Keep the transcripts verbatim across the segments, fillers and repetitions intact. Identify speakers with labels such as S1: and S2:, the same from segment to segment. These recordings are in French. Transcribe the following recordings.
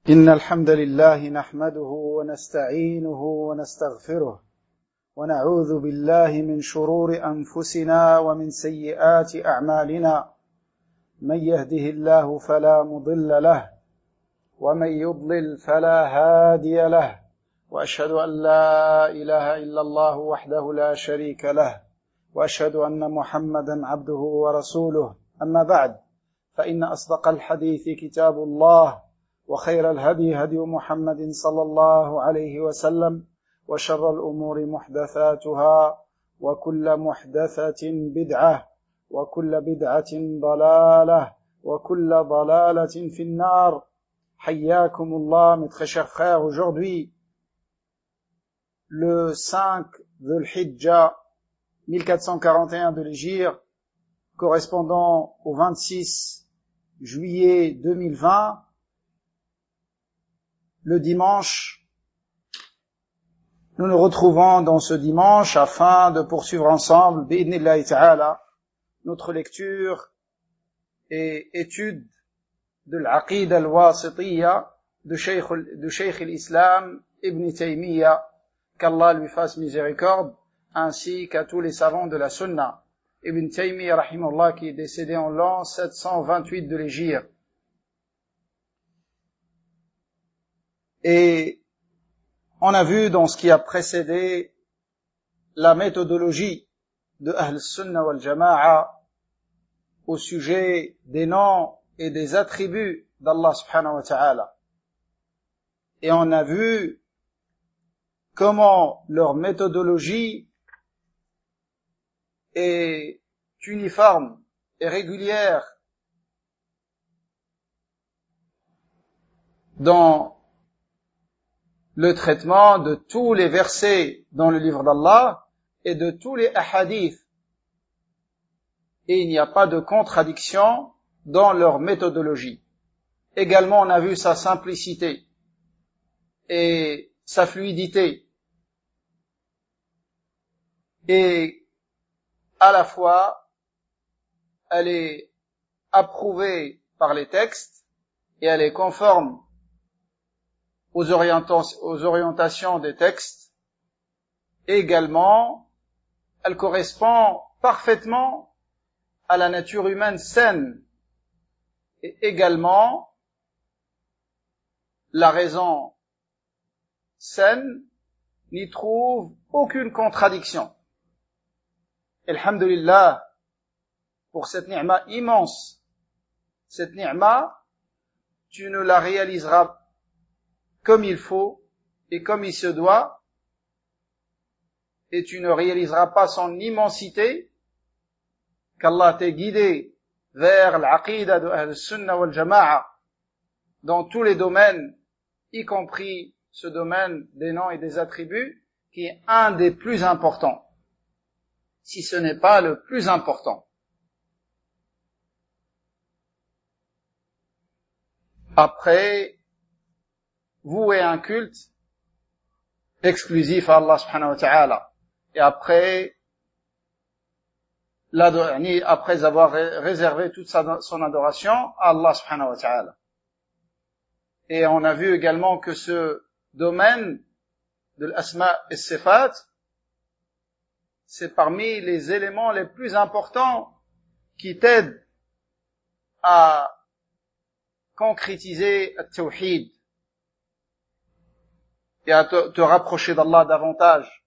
S1: إن الحمد لله نحمده ونستعينه ونستغفره ونعوذ بالله من شرور أنفسنا ومن سيئات أعمالنا من يهده الله فلا مضل له ومن يضلل فلا هادي له وأشهد أن لا إله إلا الله وحده لا شريك له وأشهد أن محمدا عبده ورسوله أما بعد فإن أصدق الحديث كتاب الله وخير الهدي هدي محمد صلى الله عليه وسلم وشر الأمور محدثاتها وكل محدثة بدعة وكل بدعة ضلالة وكل ضلالة في النار. حياكم الله, mes très chers frères. Aujourd'hui, le cinq Dhul Hijjah mille quatre cent quarante et un de l'Hégire, correspondant au vingt-six juillet deux mille vingt, le dimanche, nous nous retrouvons dans ce dimanche afin de poursuivre ensemble, bi'idhnillahi ta'ala, notre lecture et étude de l'Aqid al-Wasitiyya de Cheikh, de Cheikh l'Islam Ibn Taymiyyah, qu'Allah lui fasse miséricorde, ainsi qu'à tous les savants de la Sunna. Ibn Taymiyyah, rahimahullah, qui est décédé en l'an sept cent vingt-huit de l'Hégire. Et on a vu dans ce qui a précédé la méthodologie de Ahl Sunnah wal Jama'a au sujet des noms et des attributs d'Allah subhanahu wa ta'ala. Et on a vu comment leur méthodologie est uniforme et régulière dans le traitement de tous les versets dans le livre d'Allah et de tous les hadiths. Et il n'y a pas de contradiction dans leur méthodologie. Également, on a vu sa simplicité et sa fluidité. Et à la fois, elle est approuvée par les textes et elle est conforme aux orientations des textes. Et également, elle correspond parfaitement à la nature humaine saine. Et également, la raison saine n'y trouve aucune contradiction. Alhamdulillah, pour cette ni'ma immense. Cette ni'ma, tu ne la réaliseras comme il faut et comme il se doit, et tu ne réaliseras pas son immensité, qu'Allah t'ait guidé vers l'aqida de Ahl Sunnah wal Jama'a dans tous les domaines, y compris ce domaine des noms et des attributs, qui est un des plus importants, si ce n'est pas le plus important. Après, vouer un culte exclusif à Allah subhanahu wa ta'ala. Et après, après avoir réservé toute sa, son adoration à Allah subhanahu wa ta'ala. Et on a vu également que ce domaine de l'asma et sifat, c'est parmi les éléments les plus importants qui t'aident à concrétiser le tawhid et à te, te rapprocher d'Allah davantage.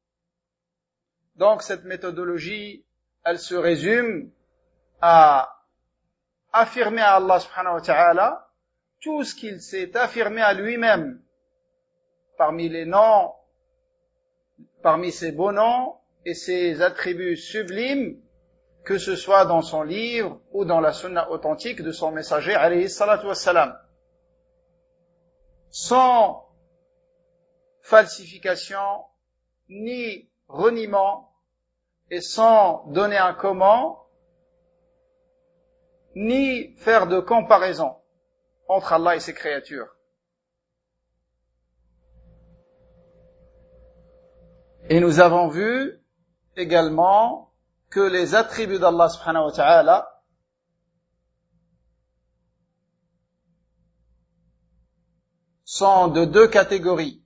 S1: Donc cette méthodologie, elle se résume à affirmer à Allah subhanahu wa ta'ala tout ce qu'il s'est affirmé à lui-même parmi les noms, parmi ses beaux noms et ses attributs sublimes, que ce soit dans son livre ou dans la sunna authentique de son messager alayhi salatu wassalam, sans falsification ni reniement et sans donner un comment ni faire de comparaison entre Allah et ses créatures. Et nous avons vu également que les attributs d'Allah subhanahu wa ta'ala sont de deux catégories.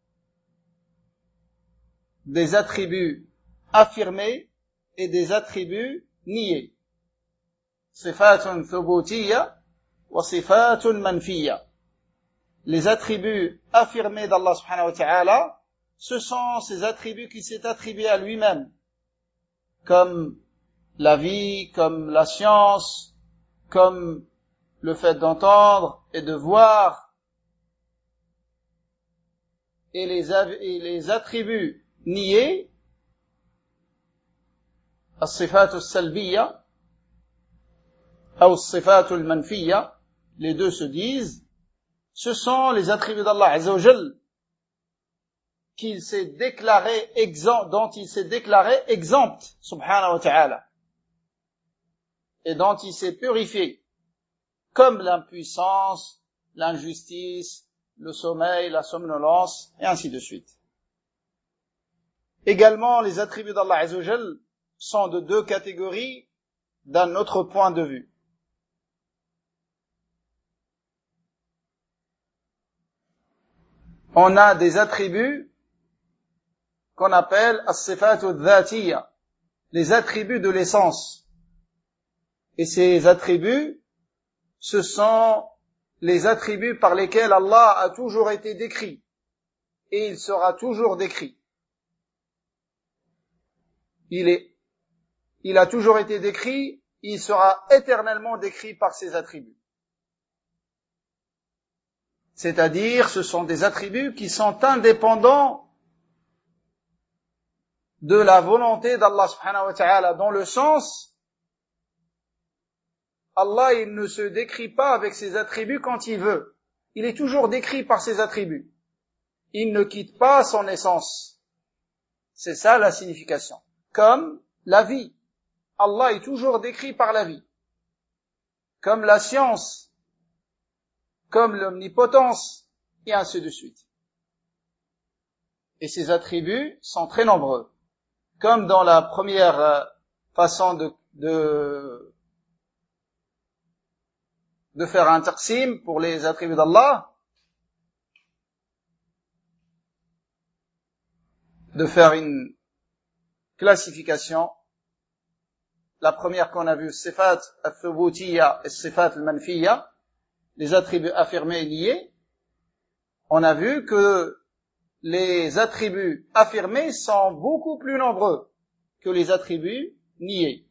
S1: Des attributs affirmés et des attributs niés. Sifatun thubutiyya wa sifatun manfiyya. Les attributs affirmés d'Allah subhanahu wa ta'ala, ce sont ces attributs qui s'est attribués à lui-même, comme la vie, comme la science, comme le fait d'entendre et de voir. Et les, et les attributs niés, as-sifatu as-salbiyya, ou as-sifatu al-manfiyya, les deux se disent, ce sont les attributs d'Allah Azza wa Jal qu'il s'est déclaré exempt, dont il s'est déclaré exempt, subhanahu wa ta'ala, et dont il s'est purifié, comme l'impuissance, l'injustice, le sommeil, la somnolence, et ainsi de suite. Également, les attributs d'Allah Azza wa Jal sont de deux catégories d'un autre point de vue. On a des attributs qu'on appelle as-sifatu adh-dhatiyya, les attributs de l'essence. Et ces attributs, ce sont les attributs par lesquels Allah a toujours été décrit, et il sera toujours décrit. Il est, il a toujours été décrit, il sera éternellement décrit par ses attributs. C'est-à-dire, ce sont des attributs qui sont indépendants de la volonté d'Allah subhanahu wa ta'ala, dans le sens, Allah, il ne se décrit pas avec ses attributs quand il veut. Il est toujours décrit par ses attributs. Il ne quitte pas son essence. C'est ça la signification. Comme la vie. Allah est toujours décrit par la vie. Comme la science. Comme l'omnipotence, et ainsi de suite. Et ces attributs sont très nombreux. Comme dans la première façon de, de, de faire un taqsim pour les attributs d'Allah, de faire une classification. La première qu'on a vue, sifat al-thubutiyya et sifat al-manfiyya, les attributs affirmés et niés, on a vu que les attributs affirmés sont beaucoup plus nombreux que les attributs niés.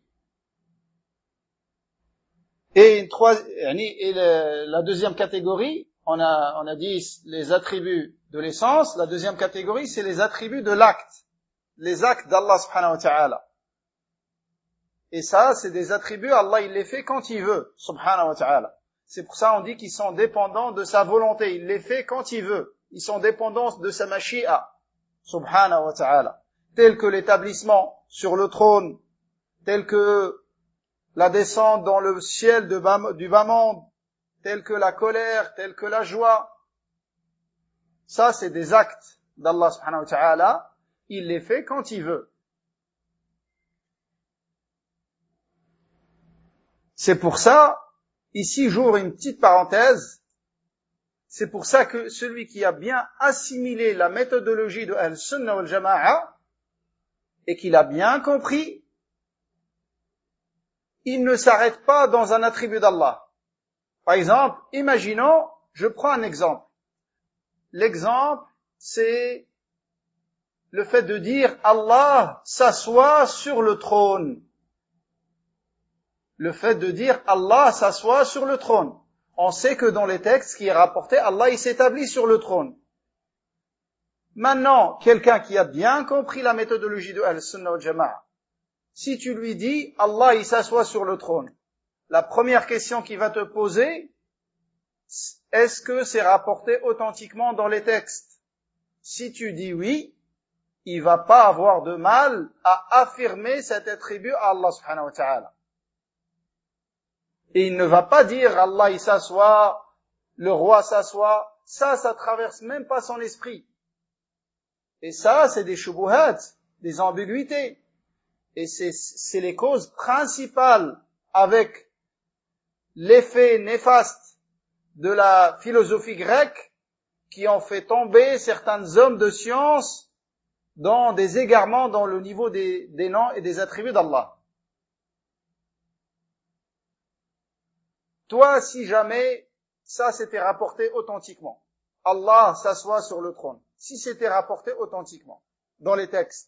S1: Et, une troisième, et le, la deuxième catégorie, on a, on a dit les attributs de l'essence. La deuxième catégorie, c'est les attributs de l'acte, les actes d'Allah subhanahu wa ta'ala. Et ça, c'est des attributs, Allah il les fait quand il veut, subhanahu wa ta'ala. C'est pour ça on dit qu'ils sont dépendants de sa volonté. Il les fait quand il veut. Ils sont dépendants de sa mashi'a, subhanahu wa ta'ala. Tel que l'établissement sur le trône, tel que la descente dans le ciel de bas, du bas monde, tel que la colère, tel que la joie. Ça, c'est des actes d'Allah subhanahu wa ta'ala. Il les fait quand il veut. C'est pour ça, ici, j'ouvre une petite parenthèse. C'est pour ça que celui qui a bien assimilé la méthodologie de Al-Sunnah wal-Jama'a et qu'il a bien compris, il ne s'arrête pas dans un attribut d'Allah. Par exemple, imaginons, je prends un exemple. L'exemple, c'est le fait de dire Allah s'assoit sur le trône. Le fait de dire Allah s'assoit sur le trône. On sait que dans les textes qui est rapporté, Allah il s'établit sur le trône. Maintenant, quelqu'un qui a bien compris la méthodologie de Al-Sunnah wal Jama'a, si tu lui dis Allah il s'assoit sur le trône, la première question qu'il va te poser, est-ce que c'est rapporté authentiquement dans les textes? Si tu dis oui, il va pas avoir de mal à affirmer cet attribut à Allah subhanahu wa ta'ala. Et il ne va pas dire Allah il s'assoit, le roi s'assoit, ça, ça traverse même pas son esprit. Et ça, c'est des shubuhat, des ambiguïtés. Et c'est, c'est les causes principales avec l'effet néfaste de la philosophie grecque qui ont fait tomber certains hommes de science dans des égarements dans le niveau des, des noms et des attributs d'Allah. Toi, si jamais ça s'était rapporté authentiquement, Allah s'assoit sur le trône, si c'était rapporté authentiquement dans les textes,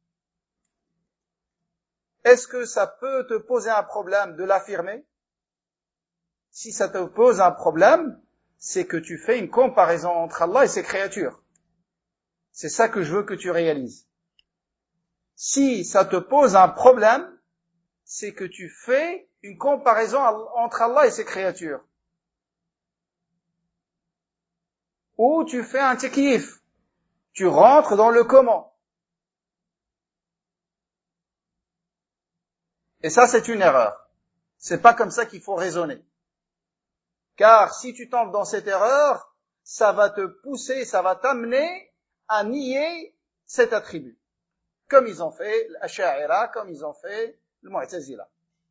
S1: est-ce que ça peut te poser un problème de l'affirmer? Si ça te pose un problème, c'est que tu fais une comparaison entre Allah et ses créatures. C'est ça que je veux que tu réalises. Si ça te pose un problème, c'est que tu fais une comparaison entre Allah et ses créatures. Ou tu fais un takyif. Tu rentres dans le comment. Et ça, c'est une erreur. C'est pas comme ça qu'il faut raisonner. Car si tu tombes dans cette erreur, ça va te pousser, ça va t'amener à nier cet attribut. Comme ils ont fait l'Asha'ira, comme ils ont fait le Mu'tazila.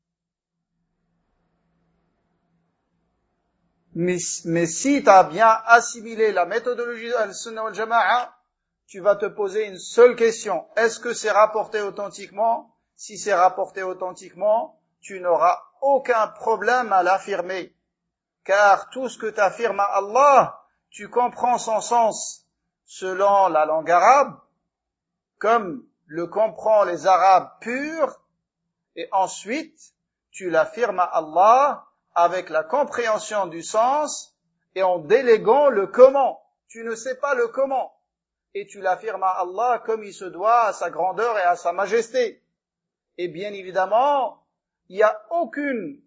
S1: Mais, mais si tu as bien assimilé la méthodologie de Al-Sunnah wal Jama'a, tu vas te poser une seule question. Est-ce que c'est rapporté authentiquement? Si c'est rapporté authentiquement, tu n'auras aucun problème à l'affirmer. Car tout ce que tu affirmes à Allah, tu comprends son sens selon la langue arabe, comme le comprend les Arabes purs, et ensuite, tu l'affirmes à Allah avec la compréhension du sens et en déléguant le comment. Tu ne sais pas le comment. Et tu l'affirmes à Allah comme il se doit à sa grandeur et à sa majesté. Et bien évidemment, il n'y a aucune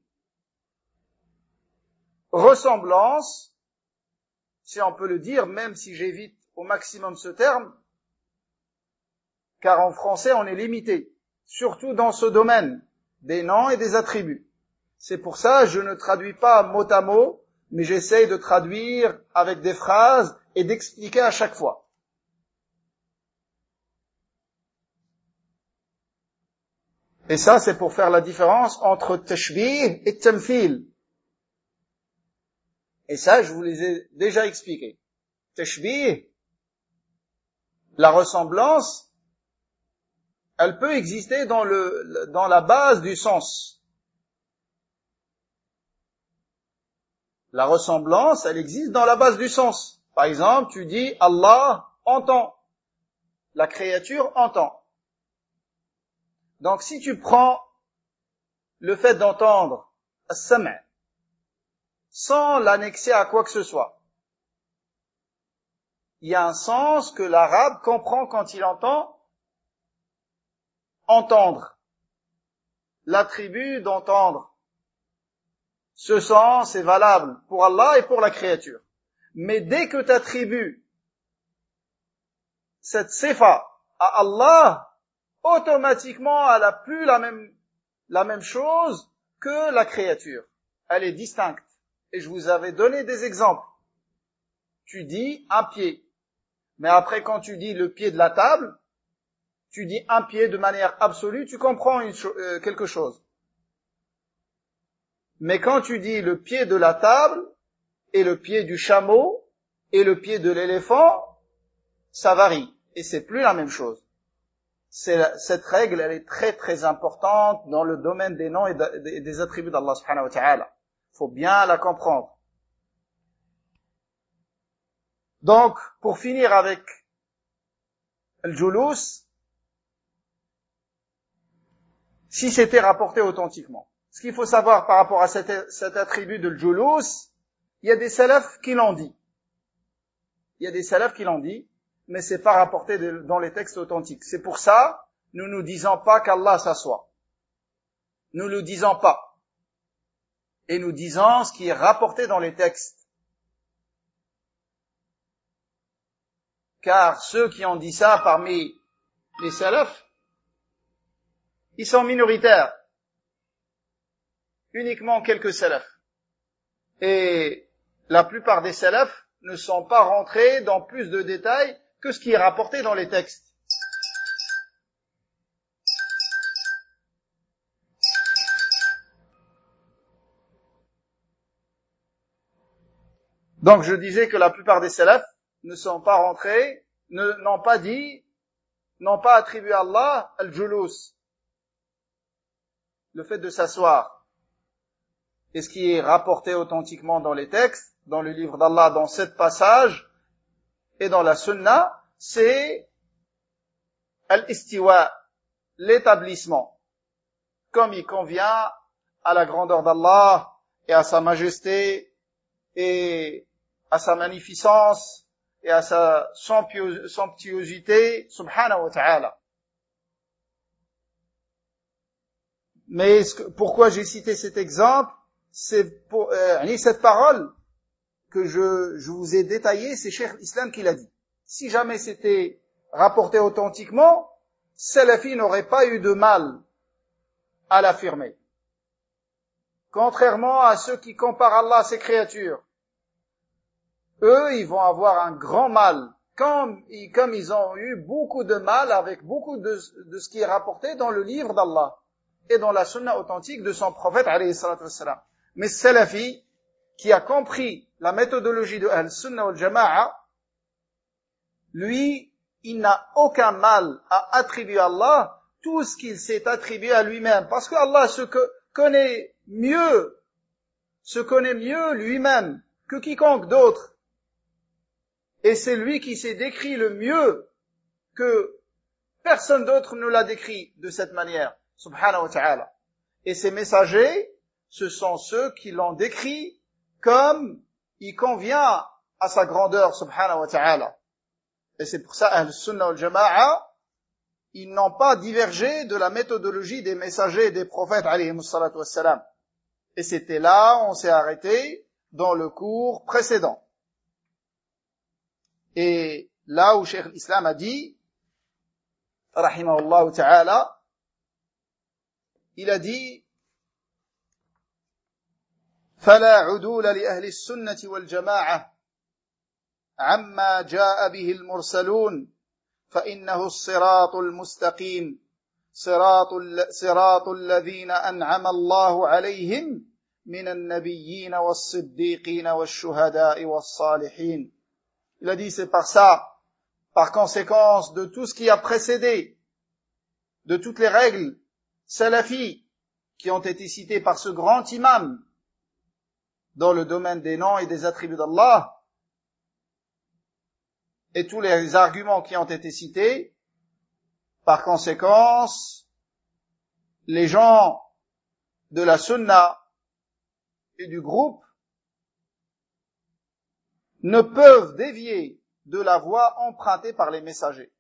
S1: ressemblance, si on peut le dire, même si j'évite au maximum ce terme, car en français on est limité, surtout dans ce domaine des noms et des attributs. C'est pour ça que je ne traduis pas mot à mot, mais j'essaye de traduire avec des phrases et d'expliquer à chaque fois. Et ça, c'est pour faire la différence entre tashbih et tamthil. Et ça, je vous les ai déjà expliqués. Tashbih, la ressemblance, elle peut exister dans le, dans la base du sens. La ressemblance, elle existe dans la base du sens. Par exemple, tu dis Allah entend. La créature entend. Donc si tu prends le fait d'entendre as-sam' sans l'annexer à quoi que ce soit, il y a un sens que l'arabe comprend quand il entend entendre. L'attribut d'entendre. Ce sens est valable pour Allah et pour la créature. Mais dès que tu attribues cette sifa à Allah, automatiquement, elle n'a plus la même, la même chose que la créature. Elle est distincte. Et je vous avais donné des exemples. Tu dis un pied. Mais après, quand tu dis le pied de la table, tu dis un pied de manière absolue, tu comprends une cho- euh, quelque chose. Mais quand tu dis le pied de la table, et le pied du chameau, et le pied de l'éléphant, ça varie. Et c'est plus la même chose. C'est, cette règle, elle est très très importante dans le domaine des noms et des attributs d'Allah subhanahu wa ta'ala. Il faut bien la comprendre. Donc, pour finir avec le julus, si c'était rapporté authentiquement. Ce qu'il faut savoir par rapport à cet, cet attribut de julus, il y a des salafs qui l'ont dit. Il y a des salafs qui l'ont dit, mais c'est pas rapporté de, dans les textes authentiques. C'est pour ça, nous ne disons pas qu'Allah s'assoit. Nous ne le disons pas. Et nous disons ce qui est rapporté dans les textes. Car ceux qui ont dit ça parmi les salafs, ils sont minoritaires. Uniquement quelques salafs. Et la plupart des salafs ne sont pas rentrés dans plus de détails que ce qui est rapporté dans les textes. Donc je disais que la plupart des salafs ne sont pas rentrés, ne, n'ont pas dit, n'ont pas attribué à Allah al-julus, le fait de s'asseoir. Et ce qui est rapporté authentiquement dans les textes, dans le livre d'Allah, dans sept passages, et dans la sunna, c'est al-istiwa, l'établissement, comme il convient à la grandeur d'Allah et à sa majesté et à sa magnificence et à sa somptuosité, subhanahu wa ta'ala. Mais ce que, pourquoi j'ai cité cet exemple, c'est pour euh, cette parole que je, je vous ai détaillée, c'est Cheikh l'Islam qui l'a dit. Si jamais c'était rapporté authentiquement, Salafi n'aurait pas eu de mal à l'affirmer. Contrairement à ceux qui comparent Allah à ses créatures, eux, ils vont avoir un grand mal, comme, comme ils ont eu beaucoup de mal avec beaucoup de, de ce qui est rapporté dans le livre d'Allah et dans la sunna authentique de son prophète, alayhi salatu wassalam. Mais Salafi, qui a compris la méthodologie de Ahl-Sunnah wal Jama'a, lui, il n'a aucun mal à attribuer à Allah tout ce qu'il s'est attribué à lui-même. Parce que Allah se connaît mieux, se connaît mieux lui-même que quiconque d'autre. Et c'est lui qui s'est décrit le mieux que personne d'autre ne l'a décrit de cette manière. Subhanahu wa ta'ala. Et ses messagers, ce sont ceux qui l'ont décrit comme il convient à sa grandeur, subhanahu wa ta'ala. Et c'est pour ça, Ahl-Sunnah wal Jama'a, ils n'ont pas divergé de la méthodologie des messagers et des prophètes, alayhimus salatu wassalam. Et c'était là, on s'est arrêté dans le cours précédent. Et là où Cheikh l'Islam a dit, rahimahullah ta'ala, il a dit, فلا عدول لأهل السنة والجماعة عما جاء به المرسلون فإنه الصراط المستقيم صراط, صراط الذين أنعم الله عليهم من النبيين والصديقين والشهداء والصالحين. Il a dit, c'est par ça, par conséquence de tout ce qui a précédé, de toutes les règles salafis qui ont été citées par ce grand imam dans le domaine des noms et des attributs d'Allah, et tous les arguments qui ont été cités, par conséquence, les gens de la sunna et du groupe ne peuvent dévier de la voie empruntée par les messagers.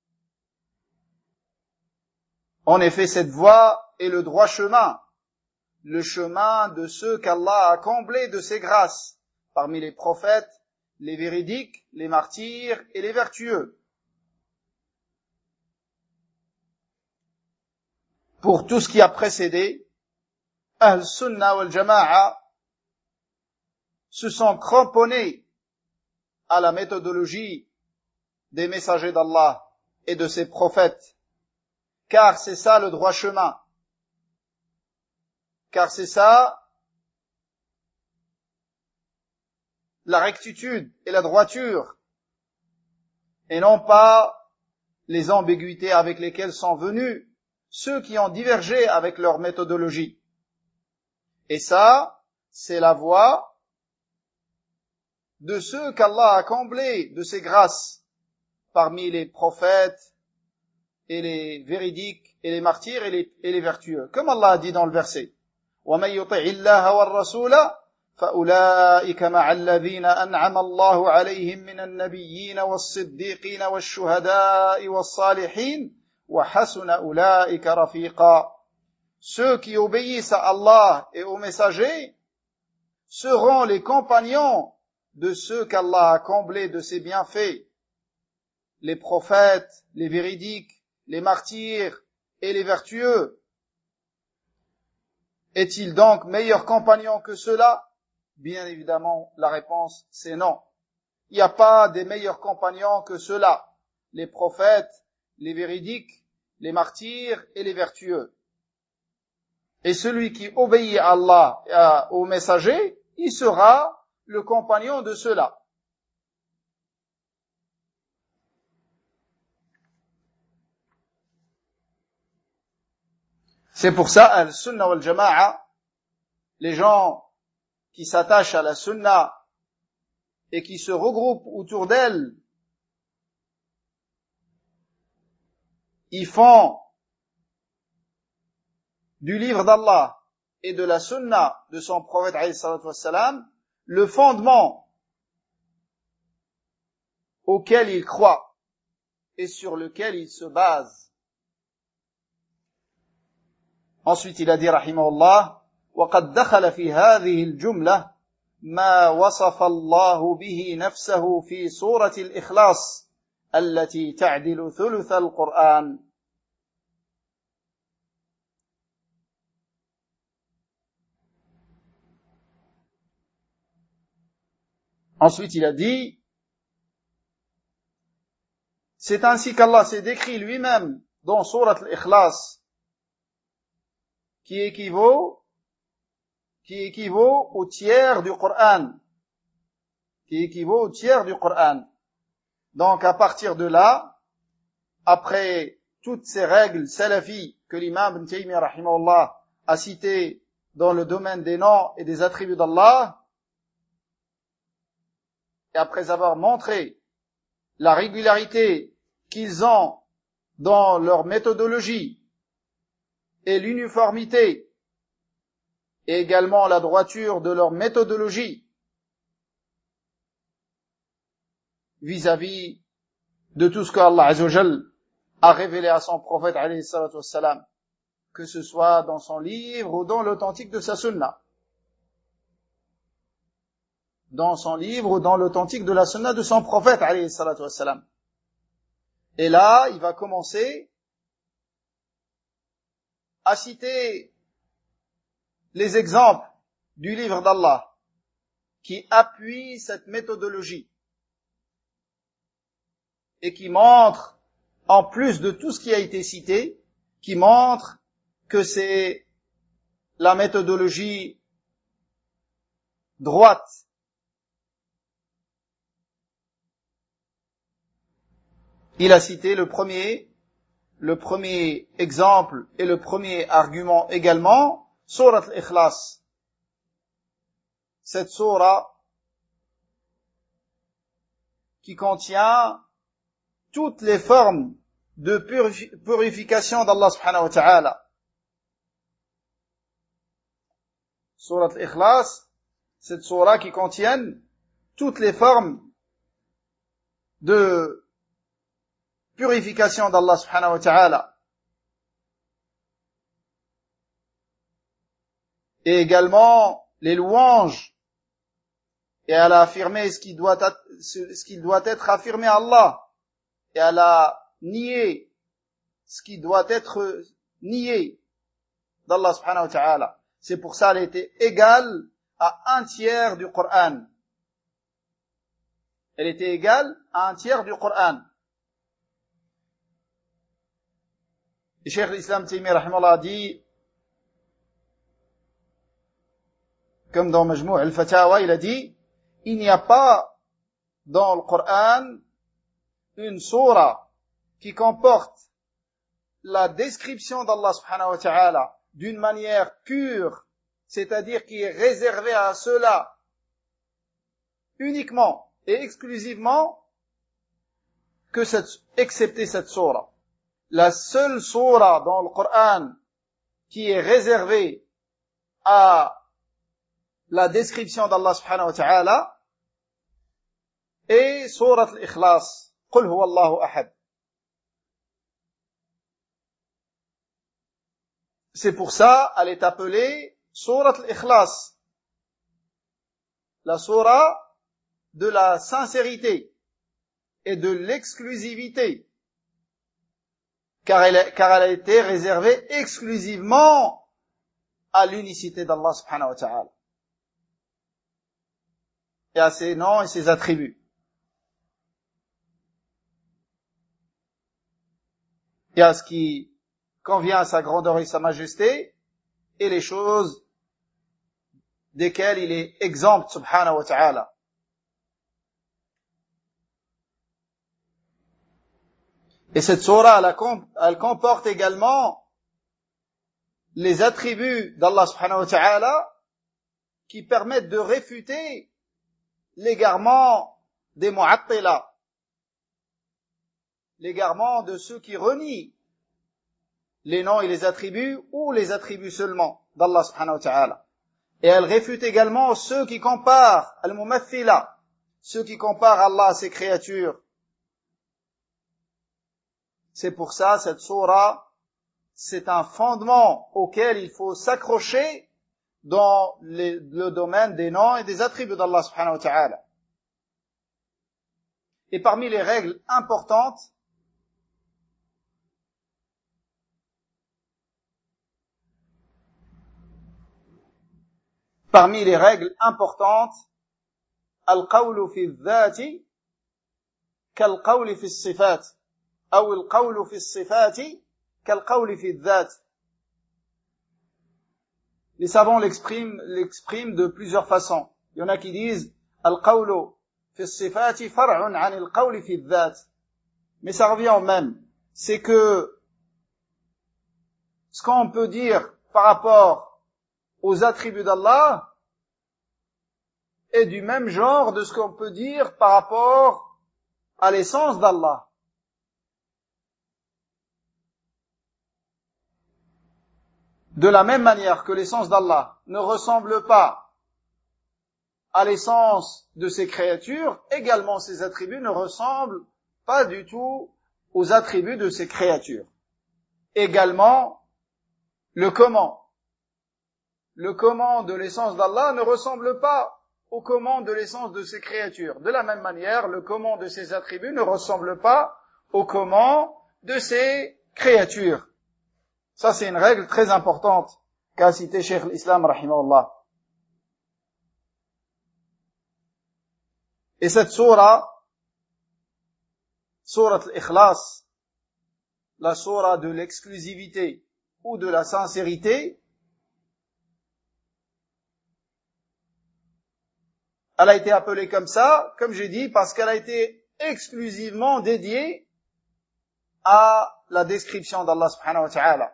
S1: En effet, cette voie est le droit chemin, le chemin de ceux qu'Allah a comblés de ses grâces, parmi les prophètes, les véridiques, les martyrs et les vertueux. Pour tout ce qui a précédé, Ahl-Sunnah wal Jama'a se sont cramponnés à la méthodologie des messagers d'Allah et de ses prophètes, car c'est ça le droit chemin, car c'est ça la rectitude et la droiture, et non pas les ambiguïtés avec lesquelles sont venus ceux qui ont divergé avec leur méthodologie. Et ça, c'est la voie de ceux qu'Allah a comblés de ses grâces parmi les prophètes et les véridiques et les martyrs et les, et les vertueux. Comme Allah a dit dans le verset, وَمَن يُطِعِ اللَّهَ وَالرَّسُولَ فَأُولَٰئِكَ مَعَ الَّذِينَ أَنْعَمَ اللَّهُ عَلَيْهِم مِّنَ النَّبِيِّينَ وَالصِّدِّيقِينَ وَالشُّهَدَاءِ وَالصَّالِحِينَ وَحَسُنَ أُولَٰئِكَ رَفِيقًا. Ceux qui obéissent à Allah et aux messagers seront les compagnons de ceux qu'Allah a comblés de ses bienfaits, les prophètes, les véridiques, les martyrs et les vertueux. Est-il donc meilleur compagnon que ceux-là? Bien évidemment, la réponse c'est non. Il n'y a pas des meilleurs compagnons que ceux-là, les prophètes, les véridiques, les martyrs et les vertueux. Et celui qui obéit à Allah et aux messagers, il sera le compagnon de ceux-là. C'est pour ça, al-Sunnah wal-Jama'a, les gens qui s'attachent à la Sunna et qui se regroupent autour d'elle, ils font du livre d'Allah et de la Sunna de son prophète alayhi salatu wassalam le fondement auquel ils croient et sur lequel ils se basent. Ensuite, il a dit, rahimahullah, وَقَدْ دَخَلَ فِي هَذِهِ الْجُمْلَةِ مَا وَصَفَ اللَّهُ بِهِ نَفْسَهُ فِي سُورَةِ الْإِخْلَاصِ التي تعدل ثلث القرآن. Ensuite, il a dit, c'est ainsi qu'Allah s'est décrit lui-même dans Surat al-Ikhlas, qui équivaut, qui équivaut au tiers du Coran, qui équivaut au tiers du Coran. Donc, à partir de là, après toutes ces règles salafis que l'imam Ibn Taymiyyah rahimahullah a citées dans le domaine des noms et des attributs d'Allah, et après avoir montré la régularité qu'ils ont dans leur méthodologie et l'uniformité et également la droiture de leur méthodologie vis-à-vis de tout ce qu'Allah Azza wa Jal a révélé à son prophète alayhi salatu wassalam, que ce soit dans son livre ou dans l'authentique de sa sunna. Dans son livre ou dans l'authentique de la sunna de son prophète alayhi salatu wassalam. Et là, il va commencer à citer les exemples du livre d'Allah qui appuient cette méthodologie et qui montrent, en plus de tout ce qui a été cité, qui montrent que c'est la méthodologie droite. Il a cité le premier, le premier exemple et le premier argument également, Surat al-Ikhlas. Cette sourate qui contient toutes les formes de purification d'Allah subhanahu wa ta'ala. Surat al-Ikhlas, cette sourate qui contient toutes les formes de purification d'Allah subhanahu wa ta'ala. Et également les louanges. Et elle a affirmé ce qui doit être, ce qui doit être affirmé à Allah. Et elle a nié ce qui doit être nié d'Allah subhanahu wa ta'ala. C'est pour ça qu'elle était égale à un tiers du Coran. Elle était égale à un tiers du Coran. Et Cheikh l'Islam Taymiyyah rahimahullah a dit, comme dans Majmou' al-Fatawa, il a dit, il n'y a pas dans le Coran une sourate qui comporte la description d'Allah subhanahu wa ta'ala d'une manière pure, c'est-à-dire qui est réservée à cela uniquement et exclusivement, que cette, excepté cette sourate. La seule sourate dans le Coran qui est réservée à la description d'Allah subhanahu wa ta'ala est Surat al-Ikhlas. Qul huwa Allahu ahad. C'est pour ça elle est appelée Surat al-Ikhlas. La sourate de la sincérité et de l'exclusivité. Car elle, car elle a été réservée exclusivement à l'unicité d'Allah subhanahu wa ta'ala. Et à ses noms et ses attributs. Et à ce qui convient à sa grandeur et sa majesté, et les choses desquelles il est exempt subhanahu wa ta'ala. Et cette sourate, elle, elle comporte également les attributs d'Allah subhanahu wa ta'ala qui permettent de réfuter l'égarement des mu'attila, l'égarement de ceux qui renient les noms et les attributs ou les attributs seulement d'Allah subhanahu wa ta'ala. Et elle réfute également ceux qui comparent al-mumathila, ceux qui comparent Allah à ses créatures. C'est pour ça, cette sourate, c'est un fondement auquel il faut s'accrocher dans les, le domaine des noms et des attributs d'Allah subhanahu wa ta'ala. Et parmi les règles importantes, parmi les règles importantes, al-qawlu fi al-dhati kal-qawli fi al-sifat, ou al-qawlu fi al-sifati kal-qawli fi al-dhat. Les savants l'expriment, l'expriment de plusieurs façons. Il y en a qui disent al-qawlu fi al-sifati far'un 'an al-qawli fi al-dhat. Mais ça revient au même. C'est que ce qu'on peut dire par rapport aux attributs d'Allah est du même genre de ce qu'on peut dire par rapport à l'essence d'Allah. De la même manière que l'essence d'Allah ne ressemble pas à l'essence de ses créatures, également ses attributs ne ressemblent pas du tout aux attributs de ses créatures. Également, le comment. Le comment de l'essence d'Allah ne ressemble pas au comment de l'essence de ses créatures. De la même manière, le comment de ses attributs ne ressemble pas au comment de ses créatures. Ça, c'est une règle très importante qu'a cité Cheikh l'Islam, rahimahullah. Et cette sourate, sourate al-Ikhlas, la sourate de l'exclusivité ou de la sincérité, elle a été appelée comme ça, comme j'ai dit, parce qu'elle a été exclusivement dédiée à la description d'Allah subhanahu wa ta'ala.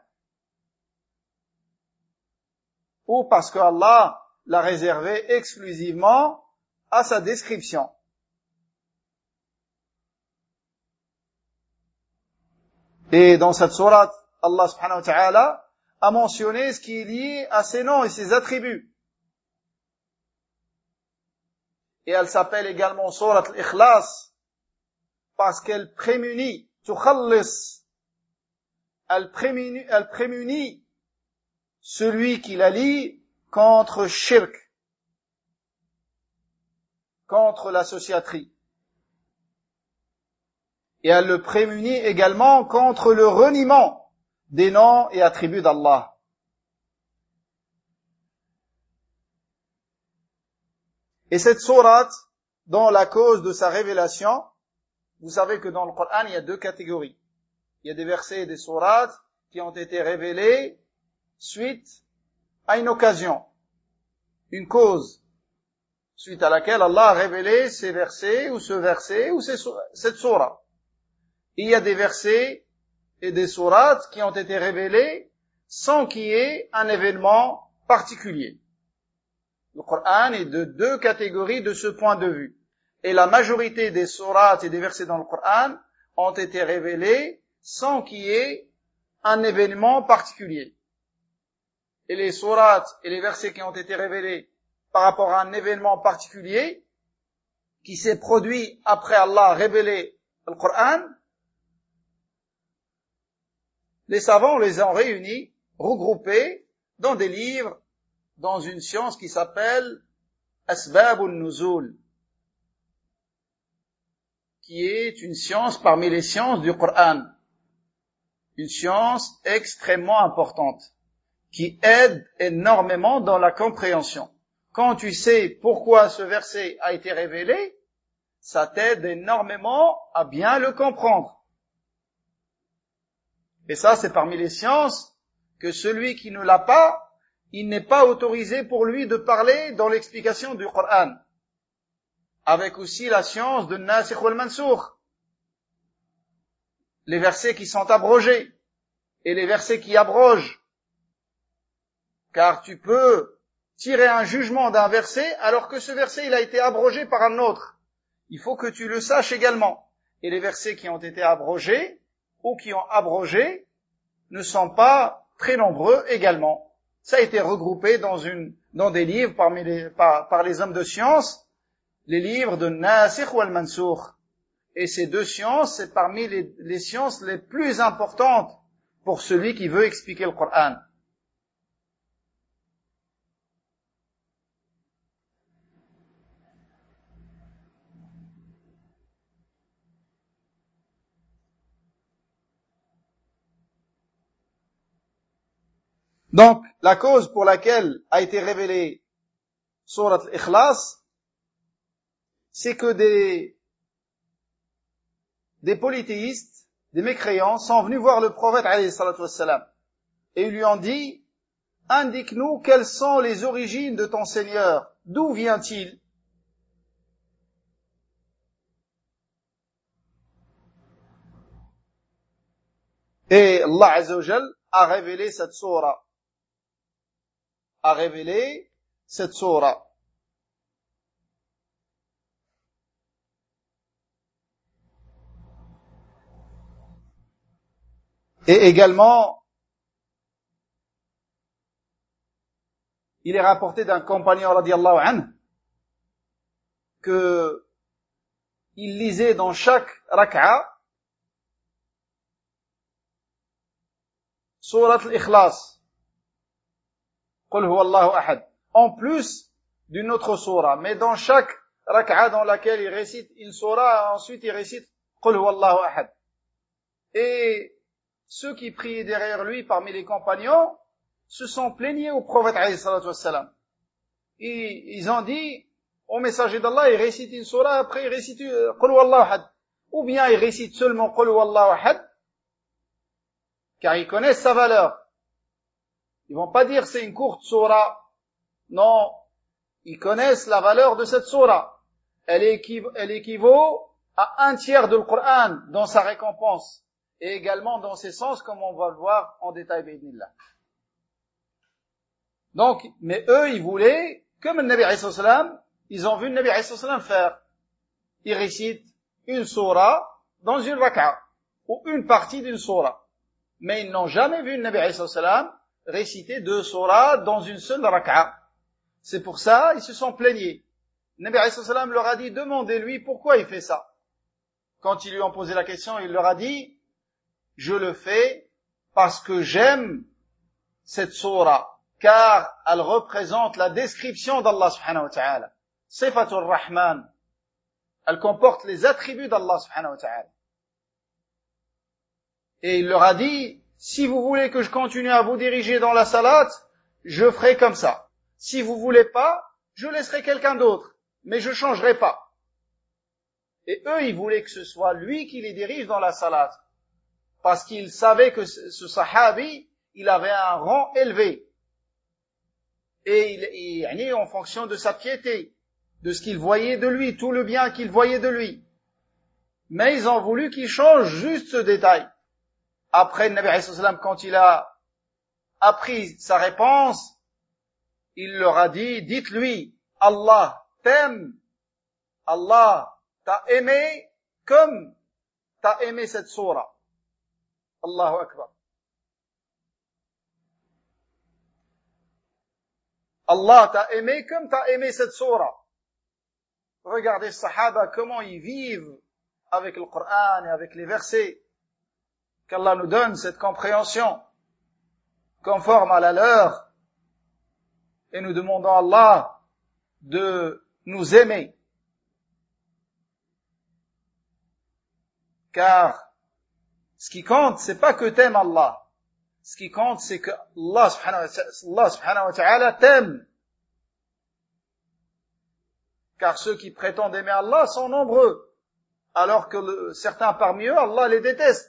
S1: Ou parce que Allah l'a réservée exclusivement à sa description. Et dans cette sourate, Allah subhanahu wa ta'ala a mentionné ce qui est lié à ses noms et ses attributs. Et elle s'appelle également sourate al-Ikhlas parce qu'elle prémunit, tukhallis, elle prémunit, elle prémunit celui qui la lit contre shirk, contre l'associaterie. Et elle le prémunit également contre le reniement des noms et attributs d'Allah. Et cette sourate, dans la cause de sa révélation, vous savez que dans le Coran, il y a deux catégories. Il y a des versets et des sourates qui ont été révélés suite à une occasion, une cause, suite à laquelle Allah a révélé ces versets, ou ce verset, ou ces, cette sourate. Il y a des versets et des sourates qui ont été révélés sans qu'il y ait un événement particulier. Le Coran est de deux catégories de ce point de vue. Et la majorité des sourates et des versets dans le Coran ont été révélés sans qu'il y ait un événement particulier. Et les sourates et les versets qui ont été révélés par rapport à un événement particulier qui s'est produit après Allah a révélé le Coran, les savants les ont réunis, regroupés dans des livres, dans une science qui s'appelle Asbabun Nuzul, qui est une science parmi les sciences du Coran, une science extrêmement importante, qui aide énormément dans la compréhension. Quand tu sais pourquoi ce verset a été révélé, ça t'aide énormément à bien le comprendre. Et ça, c'est parmi les sciences que celui qui ne l'a pas, il n'est pas autorisé pour lui de parler dans l'explication du Coran. Avec aussi la science de Nasikh wal Mansoukh, les versets qui sont abrogés et les versets qui abrogent. Car tu peux tirer un jugement d'un verset alors que ce verset il a été abrogé par un autre. Il faut que tu le saches également. Et les versets qui ont été abrogés ou qui ont abrogé ne sont pas très nombreux également. Ça a été regroupé dans une, dans des livres parmi les, par, par les hommes de science, les livres de Nasikh ou Al-Mansoukh. Et ces deux sciences, c'est parmi les, les sciences les plus importantes pour celui qui veut expliquer le Coran. Donc, la cause pour laquelle a été révélée Surat al-Ikhlas, c'est que des, des polythéistes, des mécréants, sont venus voir le prophète alayhi salatu wassalam, et ils lui ont dit, indique-nous quelles sont les origines de ton Seigneur, d'où vient-il? Et Allah Azza wa Jal a révélé cette sourate. a révélé cette sourate. Et également, il est rapporté d'un compagnon radiallahu anhu que il lisait dans chaque rak'a Surat al-Ikhlas, Qul huwa Allahu ahad, en plus d'une autre sourate, mais dans chaque rak'a dans laquelle il récite une sourate, ensuite il récite Qul huwa Allahu ahad. Et ceux qui priaient derrière lui parmi les compagnons se sont plaignés au prophète alayhi salatu wassalam. Et ils ont dit au messager d'Allah, il récite une sourate, après il récite Qul huwa Allahu ahad. Ou bien il récite seulement Qul huwa Allahu ahad, car ils connaissent sa valeur. Ils vont pas dire c'est une courte sourate. Non, ils connaissent la valeur de cette sourate. Elle équivaut, elle équivaut à un tiers de le Coran dans sa récompense et également dans ses sens, comme on va le voir en détail bi'idhnillah. Donc, mais eux, ils voulaient, comme le Nabi alayhi salam, ils ont vu le Nabi alayhi salam faire. Ils récitent une sourate dans une rak'a ou une partie d'une sourate. Mais ils n'ont jamais vu le Nabi alayhi salam réciter deux sourates dans une seule rak'a. C'est pour ça, ils se sont plaignés. Le Nabi alayhi salam leur a dit, demandez-lui pourquoi il fait ça. Quand ils lui ont posé la question, il leur a dit, je le fais parce que j'aime cette sourate, car elle représente la description d'Allah subhanahu wa ta'ala. Sifatul Rahman. Elle comporte les attributs d'Allah subhanahu wa ta'ala. Et il leur a dit, si vous voulez que je continue à vous diriger dans la salate, je ferai comme ça. Si vous voulez pas, je laisserai quelqu'un d'autre, mais je changerai pas. Et eux, ils voulaient que ce soit lui qui les dirige dans la salate, parce qu'ils savaient que ce sahabi, il avait un rang élevé. Et il, il, en fonction de sa piété, de ce qu'il voyait de lui, tout le bien qu'il voyait de lui. Mais ils ont voulu qu'il change juste ce détail. Après, le Nabi alayhi salam, quand il a appris sa réponse, il leur a dit, dites-lui, Allah t'aime, Allah t'a aimé comme t'as aimé cette sourate. Allahu Akbar. Allah t'a aimé comme t'as aimé cette sourate. Regardez les Sahaba, comment ils vivent avec le Coran et avec les versets. Qu'Allah nous donne cette compréhension conforme à la leur. Et nous demandons à Allah de nous aimer. Car ce qui compte, c'est pas que t'aimes Allah. Ce qui compte, c'est que Allah subhanahu wa ta'ala t'aime. Car ceux qui prétendent aimer Allah sont nombreux. Alors que le, certains parmi eux, Allah les déteste.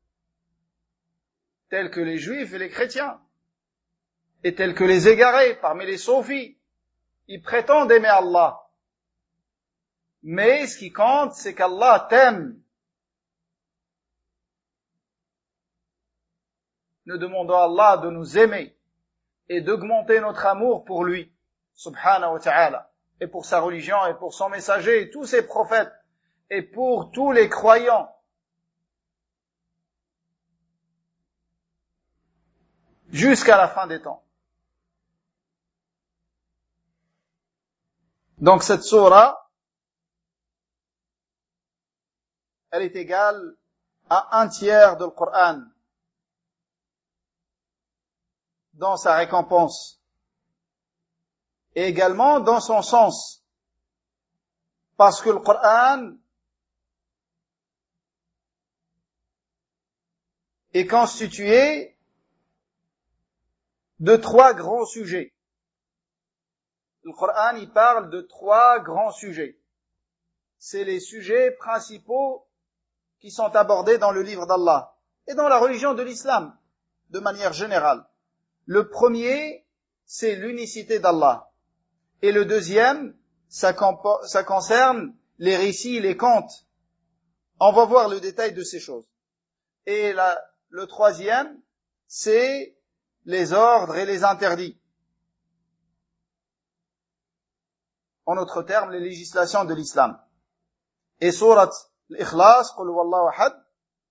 S1: Tels que les juifs et les chrétiens. Et tels que les égarés parmi les soufis. Ils prétendent aimer Allah. Mais ce qui compte, c'est qu'Allah t'aime. Nous demandons à Allah de nous aimer. et d'augmenter notre amour pour lui, subhanahu wa ta'ala, et pour sa religion, et pour son messager, et tous ses prophètes, et pour tous les croyants. Jusqu'à la fin des temps. Donc cette sourate, elle est égale à un tiers de le Coran dans sa récompense et également dans son sens, parce que le Coran est constitué de trois grands sujets. Le Coran, il parle de trois grands sujets. C'est les sujets principaux qui sont abordés dans le livre d'Allah et dans la religion de l'islam, de manière générale. Le premier, c'est l'unicité d'Allah. Et le deuxième, ça, compo- ça concerne les récits, les contes. On va voir le détail de ces choses. Et la, le troisième, c'est les ordres et les interdits. En d'autres termes, les législations de l'islam. Et sourate l'Ikhlas, Qul huwallahu ahad,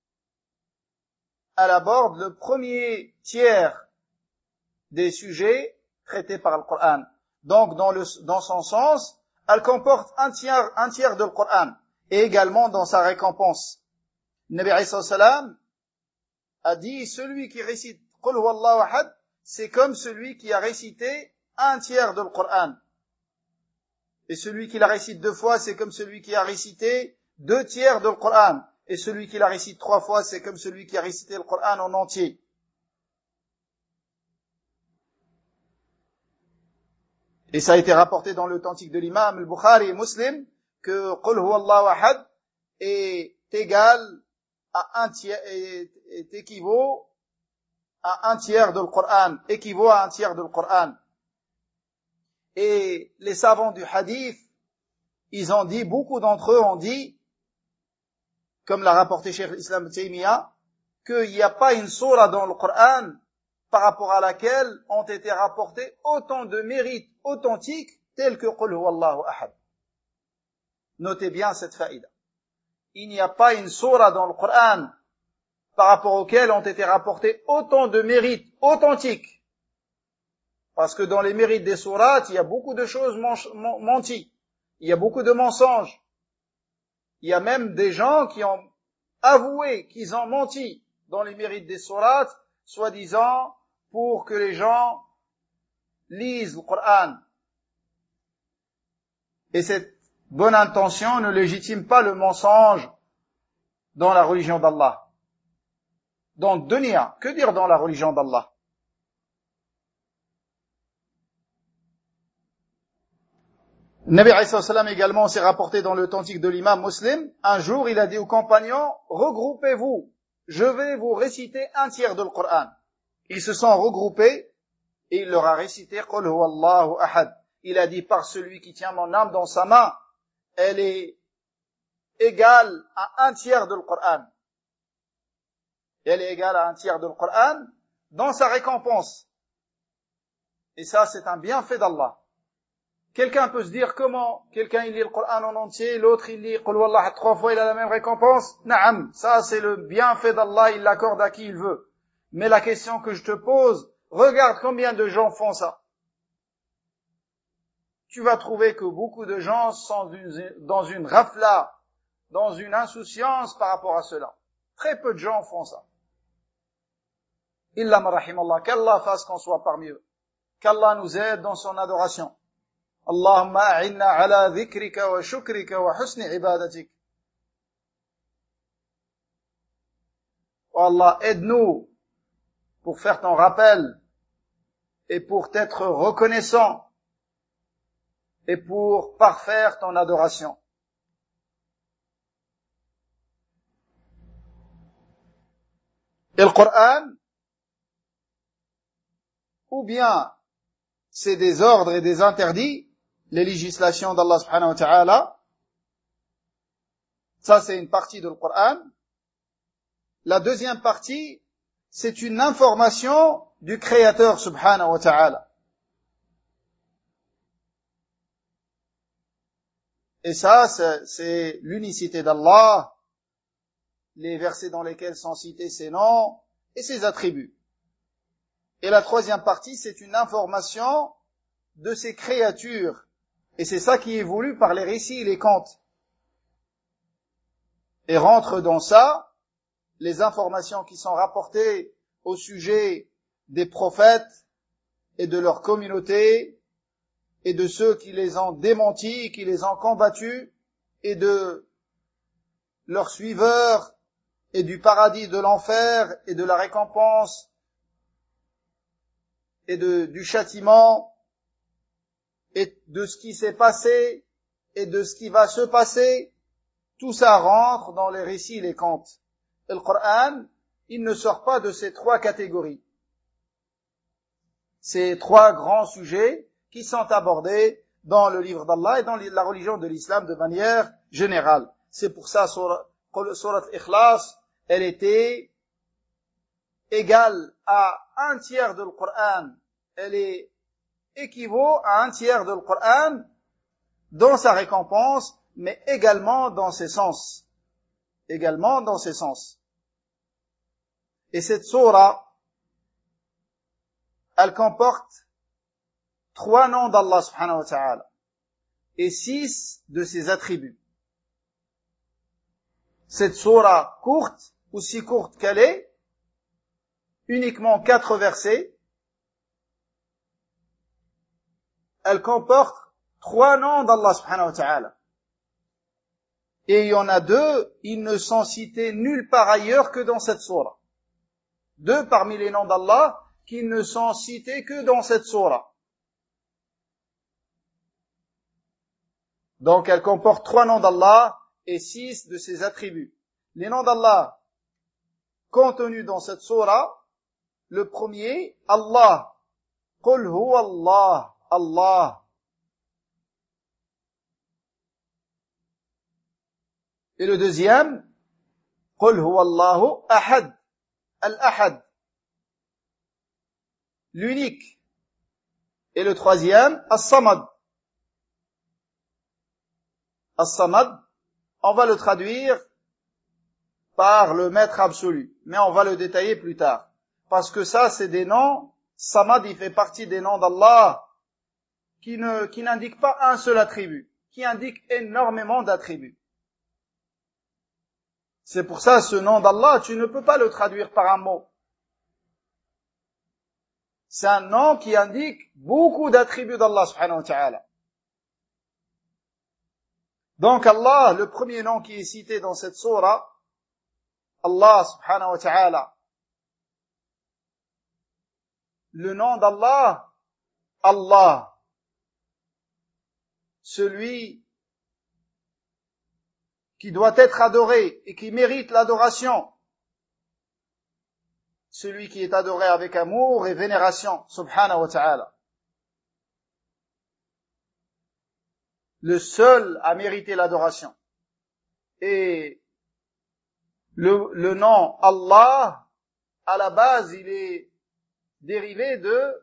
S1: elle aborde le premier tiers des sujets traités par le Coran. Donc, dans, le, dans son sens, elle comporte un tiers, un tiers de le Coran, et également dans sa récompense. Nabi Isa salam a dit, celui qui récite Qul huwallahu ahad, c'est comme celui qui a récité un tiers de le Coran. Et celui qui la récite deux fois, c'est comme celui qui a récité deux tiers de le Coran. Et celui qui la récite trois fois, c'est comme celui qui a récité le Coran en entier. Et ça a été rapporté dans l'authentique de l'imam al-Bukhari et Muslim que Qul huwallahu ahad est égal à un tiers, est, est équivaut à un tiers de le Coran, équivaut à un tiers de le Coran. Et les savants du hadith, ils ont dit, beaucoup d'entre eux ont dit, comme l'a rapporté Cheikh l'Islam Ibn Taymiyyah, qu'il n'y a pas une sourate dans le Coran par rapport à laquelle ont été rapportés autant de mérites authentiques tels que Qul huwallahu ahad. Notez bien cette faïda. Il n'y a pas une sourate dans le Coran par rapport auquel ont été rapportés autant de mérites authentiques. Parce que dans les mérites des sourates, il y a beaucoup de choses menties. Il y a beaucoup de mensonges. Il y a même des gens qui ont avoué qu'ils ont menti dans les mérites des sourates, soi-disant pour que les gens lisent le Coran. Et cette bonne intention ne légitime pas le mensonge dans la religion d'Allah. Dans le dunya, que dire dans la religion d'Allah? Nabi Isa salam également s'est rapporté dans l'authentique de l'imam Muslim. Un jour, il a dit aux compagnons, regroupez-vous, je vais vous réciter un tiers de le Coran. Ils se sont regroupés et il leur a récité Qul huwallahu ahad. Il a dit, par celui qui tient mon âme dans sa main, elle est égale à un tiers de le Coran. Elle est égale à un tiers de le Coran dans sa récompense. Et ça, c'est un bienfait d'Allah. Quelqu'un peut se dire comment quelqu'un il lit le Coran en entier, l'autre il lit Qul huwallahu ahad trois fois, il a la même récompense. Naam, ça c'est le bienfait d'Allah, il l'accorde à qui il veut. Mais la question que je te pose, regarde combien de gens font ça. Tu vas trouver que beaucoup de gens sont dans une rafla, dans une insouciance par rapport à cela. Très peu de gens font ça. Illa ma rahimallah, qu'Allah fasse qu'on soit parmi eux. Qu'Allah nous aide dans son adoration. Allahumma a'inna ala dhikrika wa shukrika wa husni ibadatik. Oh Allah, aide-nous pour faire ton rappel et pour t'être reconnaissant et pour parfaire ton adoration. Et le Coran, ou bien c'est des ordres et des interdits, les législations d'Allah subhanahu wa ta'ala, ça c'est une partie de le Coran. La deuxième partie, c'est une information du Créateur subhanahu wa ta'ala. Et ça, c'est, c'est l'unicité d'Allah, les versets dans lesquels sont cités ses noms et ses attributs. Et la troisième partie, c'est une information de ces créatures. Et c'est ça qui est voulu par les récits et les contes. Et rentre dans ça les informations qui sont rapportées au sujet des prophètes et de leur communauté et de ceux qui les ont démentis, qui les ont combattus, et de leurs suiveurs, et du paradis, de l'enfer, et de la récompense, et de, du châtiment, et de ce qui s'est passé, et de ce qui va se passer. Tout ça rentre dans les récits et les contes. Et le Coran, il ne sort pas de ces trois catégories. Ces trois grands sujets qui sont abordés dans le livre d'Allah et dans la religion de l'islam de manière générale. C'est pour ça, surat Ikhlas, elle était égale à un tiers de le Coran. Elle est équivaut à un tiers de le Coran dans sa récompense, mais également dans ses sens. Également dans ses sens. Et cette sourate, elle comporte trois noms d'Allah subhanahu wa ta'ala et six de ses attributs. Cette sourate courte, aussi courte qu'elle est, uniquement quatre versets, elle comporte trois noms d'Allah subhanahu wa ta'ala. Et il y en a deux, ils ne sont cités nulle part ailleurs que dans cette sourate. Deux parmi les noms d'Allah qui ne sont cités que dans cette sourate. Donc elle comporte trois noms d'Allah et six de ses attributs. Les noms d'Allah contenus dans cette sourate, le premier, Allah. Qul huwa Allah, Allah. Et le deuxième, Qul huwa Allahu ahad, al-ahad, l'unique. Et le troisième, as-samad. As-samad, on va le traduire par le maître absolu, mais on va le détailler plus tard. Parce que ça, c'est des noms, Samad, il fait partie des noms d'Allah qui ne, qui n'indiquent pas un seul attribut, qui indiquent énormément d'attributs. C'est pour ça, ce nom d'Allah, tu ne peux pas le traduire par un mot. C'est un nom qui indique beaucoup d'attributs d'Allah subhanahu wa ta'ala. Donc Allah, le premier nom qui est cité dans cette sourate, Allah subhanahu wa ta'ala. Le nom d'Allah, Allah. Celui qui doit être adoré et qui mérite l'adoration. Celui qui est adoré avec amour et vénération, subhanahu wa ta'ala. Le seul à mériter l'adoration. Et le, le nom Allah, à la base, il est dérivé de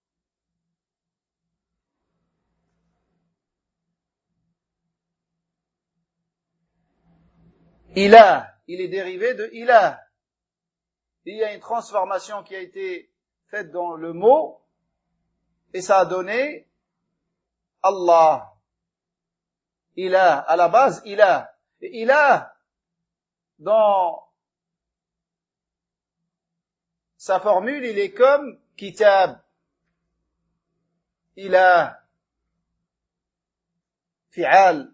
S1: Ilah. Il est dérivé de Ilah. Il y a une transformation qui a été faite dans le mot et ça a donné Allah. Ilah, à la base, Ilah. Et Ilah, dans sa formule, il est comme Kitab. Ilah. Fi'al.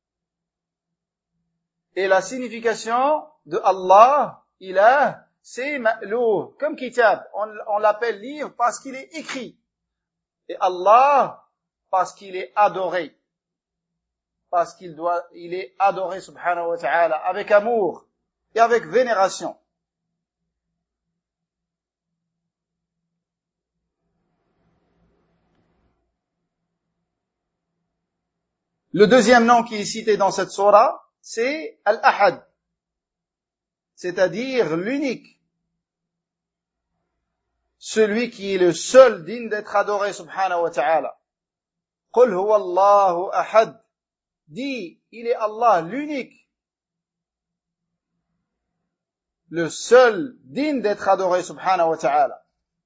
S1: Et la signification de Allah, Ilah, c'est ma'louh, comme Kitab. On, on l'appelle livre parce qu'il est écrit. Et Allah, parce qu'il est adoré. Parce qu'il doit, il est adoré, subhanahu wa ta'ala, avec amour et avec vénération. Le deuxième nom qui est cité dans cette sourate, c'est Al-Ahad, c'est-à-dire l'unique. celui qui est le seul digne d'être adoré, subhanahu wa ta'ala. Qul huwa Allahu ahad. Dis, il est Allah, l'unique, le seul digne d'être adoré, subhanahu wa ta'ala.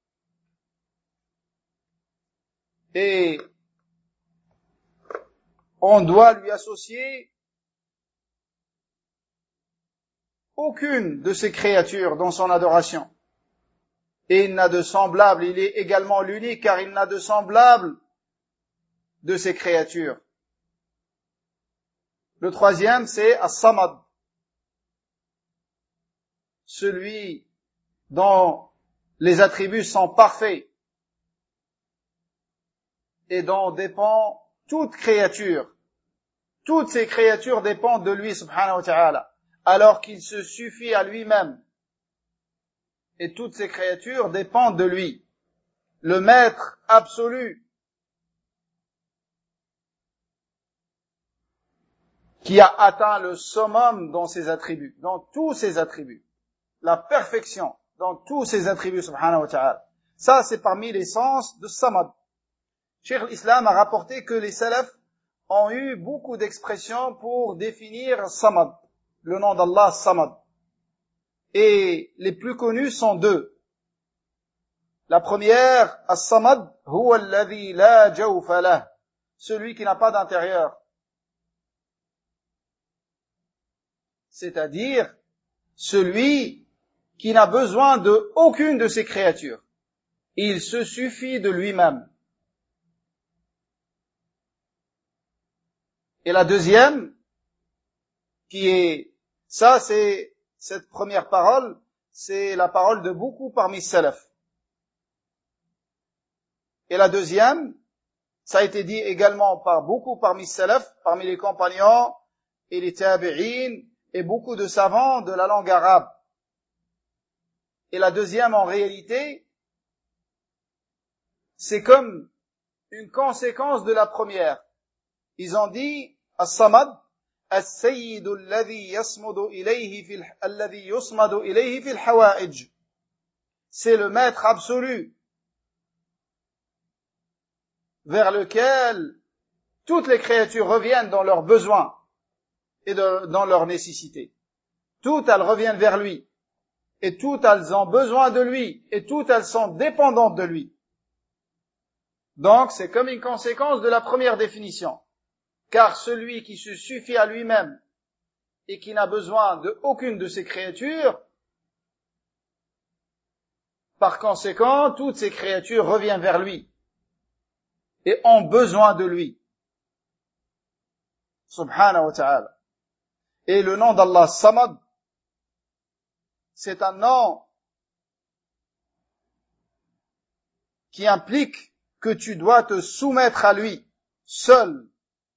S1: Et on doit lui associer aucune de ses créatures dans son adoration. Et il n'a de semblable, il est également l'unique car il n'a de semblable de ses créatures. Le troisième, c'est As-Samad, celui dont les attributs sont parfaits et dont dépend toute créature. Toutes ces créatures dépendent de lui, subhanahu wa ta'ala, alors qu'il se suffit à lui-même. Et toutes ces créatures dépendent de lui, le maître absolu, qui a atteint le summum dans ses attributs, dans tous ses attributs, la perfection dans tous ses attributs, subhanahu wa ta'ala. Ça, c'est parmi les sens de Samad. Cheikh l'Islam a rapporté que les salafs ont eu beaucoup d'expressions pour définir Samad, le nom d'Allah, Samad. Et les plus connus sont deux. La première, As-Samad, huwa alladhi la jawfa lah, celui qui n'a pas d'intérieur. C'est-à-dire, celui qui n'a besoin de aucune de ses créatures. Il se suffit de lui-même. Et la deuxième, qui est, ça c'est, cette première parole, c'est la parole de beaucoup parmi salaf. Et la deuxième, ça a été dit également par beaucoup parmi salaf, parmi les compagnons et les tabi'in et beaucoup de savants de la langue arabe. Et la deuxième, en réalité, c'est comme une conséquence de la première. Ils ont dit As-Samad, As-Sayyidu alladhi yasmudu ilayhi fil alladhi yusmadu ilayhi fil hawa'ij. C'est le maître absolu vers lequel toutes les créatures reviennent dans leurs besoins et de, dans leurs nécessités. Toutes elles reviennent vers lui. Et toutes elles ont besoin de lui. Et toutes elles sont dépendantes de lui. Donc, c'est comme une conséquence de la première définition. Car celui qui se suffit à lui-même et qui n'a besoin de aucune de ses créatures, par conséquent, toutes ces créatures reviennent vers lui et ont besoin de lui. Subhanahu wa ta'ala. Et le nom d'Allah, Samad, c'est un nom qui implique que tu dois te soumettre à lui, seul,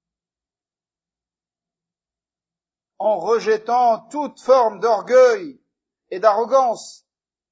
S1: en rejetant toute forme d'orgueil et d'arrogance.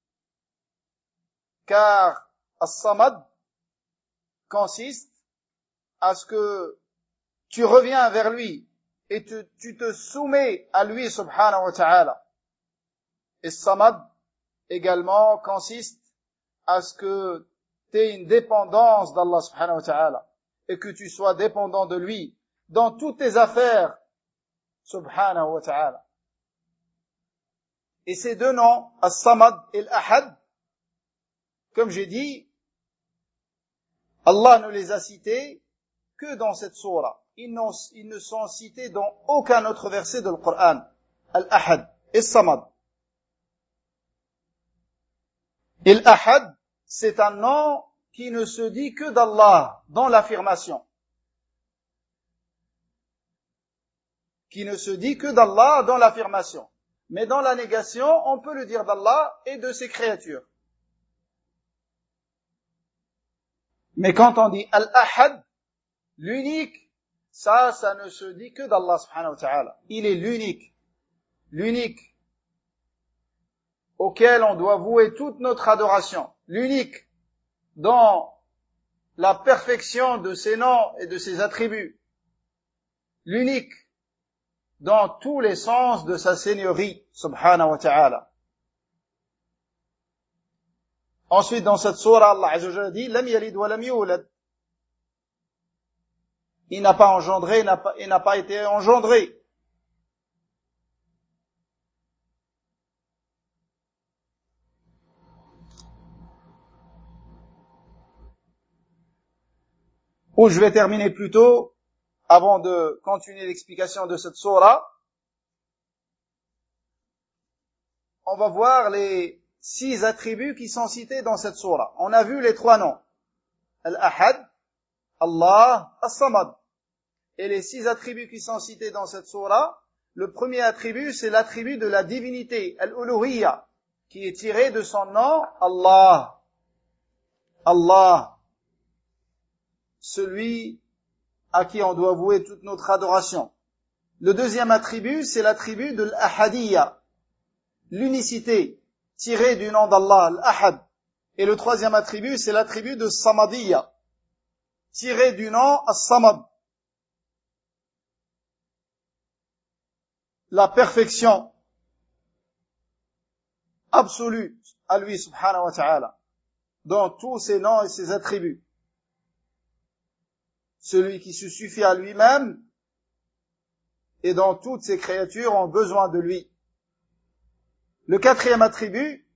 S1: Car As-Samad consiste à ce que tu reviens vers lui et tu, tu te soumets à lui, subhanahu wa ta'ala. Et Samad également consiste à ce que tu aies une dépendance d'Allah, subhanahu wa ta'ala, et que tu sois dépendant de lui dans toutes tes affaires, subhanahu wa ta'ala. Et ces deux noms, As-Samad et l'Ahad, comme j'ai dit, Allah ne les a cités que dans cette sourate. Ils, ils ne sont cités dans aucun autre verset de l'Qur'an. Al-Ahad et Samad. Et l'Ahad, c'est un nom qui ne se dit que d'Allah dans l'affirmation. Qui ne se dit que d'Allah dans l'affirmation. Mais dans la négation, on peut le dire d'Allah et de ses créatures. Mais quand on dit Al-Ahad, l'unique, ça, ça ne se dit que d'Allah subhanahu wa ta'ala. Il est l'unique. L'unique auquel on doit vouer toute notre adoration. L'unique dans la perfection de ses noms et de ses attributs. L'unique dans tous les sens de sa seigneurie, subhanahu wa ta'ala. Ensuite, dans cette sourate, Allah Azza wa Jalla dit, Lam yalid wa lam yulad. Il n'a pas engendré, il n'a pas, il n'a pas été engendré. Où je vais terminer plus tôt, avant de continuer l'explication de cette sourate, on va voir les six attributs qui sont cités dans cette sourate. On a vu les trois noms. Al-Ahad, Allah, As-Samad. Et les six attributs qui sont cités dans cette sourate, le premier attribut, c'est l'attribut de la divinité, Al-Uluhiyya, qui est tiré de son nom, Allah. Allah. Celui à qui on doit vouer toute notre adoration. Le deuxième attribut, c'est l'attribut de l'Ahadiyya, l'unicité, tirée du nom d'Allah, l'Ahad. Et le troisième attribut, c'est l'attribut de Samadiyya, tiré du nom As-Samad. La perfection absolue à lui, subhanahu wa ta'ala, dans tous ses noms et ses attributs. Celui qui se suffit à lui-même et dont toutes ses créatures ont besoin de lui. Le quatrième attribut,